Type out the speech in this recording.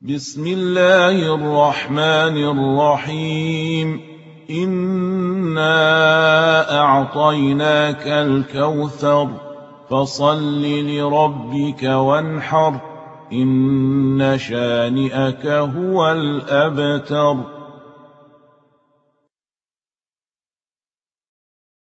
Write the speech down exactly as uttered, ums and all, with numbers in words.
بسم الله الرحمن الرحيم إنا أعطيناك الكوثر فصل لربك وانحر إن شانئك هو الأبتر.